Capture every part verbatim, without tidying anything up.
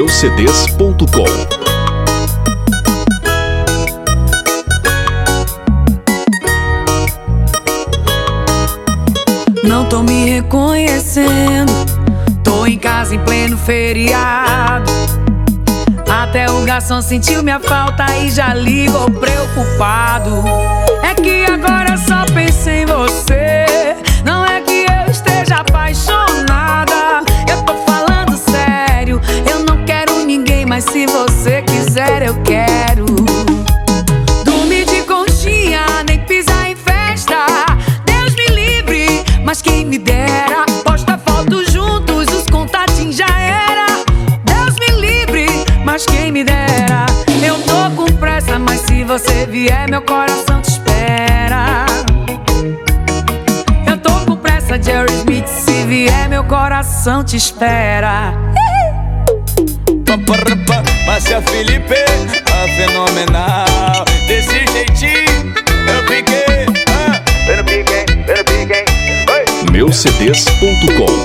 meus c d s ponto com. Não tô me reconhecendo, tô em casa em pleno feriado. Até o garçom sentiu minha falta e já ligou preocupado. É que agora só penso em você, não é que eu esteja apaixonada. Eu tô falando sério, eu não quero ninguém, mas se você quiser eu quero. Dormir de conchinha, nem pisar em festa, Deus me livre, mas quem me dera. Posta foto juntos, os contatinhos já era. Deus me livre, mas quem me dera. Eu tô com pressa, mas se você vier meu coração te espera. Eu tô com pressa, Jerry Smith, se vier meu coração te espera. Márcia Felipe, a fenomenal. Desse jeitinho eu piquei, ah, eu não piquei, eu não piquei. meus c d s ponto com.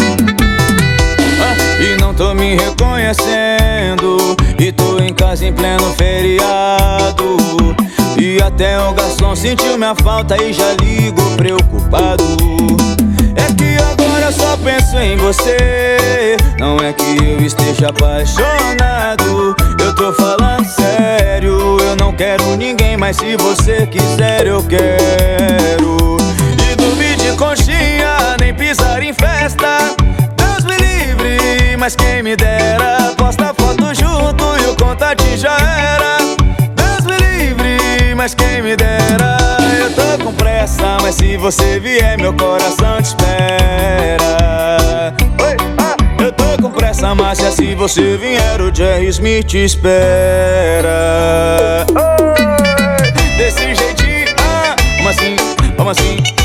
ah, E não tô me reconhecendo, e tô em casa em pleno feriado. E até o garçom sentiu minha falta e já ligou preocupado. É que agora eu só penso em você, não é que eu esteja apaixonado. Eu tô falando sério, eu não quero ninguém, mas se você quiser eu quero. E dormir de conchinha, nem pisar em festa, Deus me livre, mas quem me dera. Posta foto junto e o contatinho já era. Deus me livre, mas quem me dera. Eu tô com pressa, mas se você vier meu coração te espera. Oi, ah, eu tô com pressa, Márcia, se você vier o Jerry Smith te espera. Oi, desse jeitinho, ah, vamos assim, vamos assim.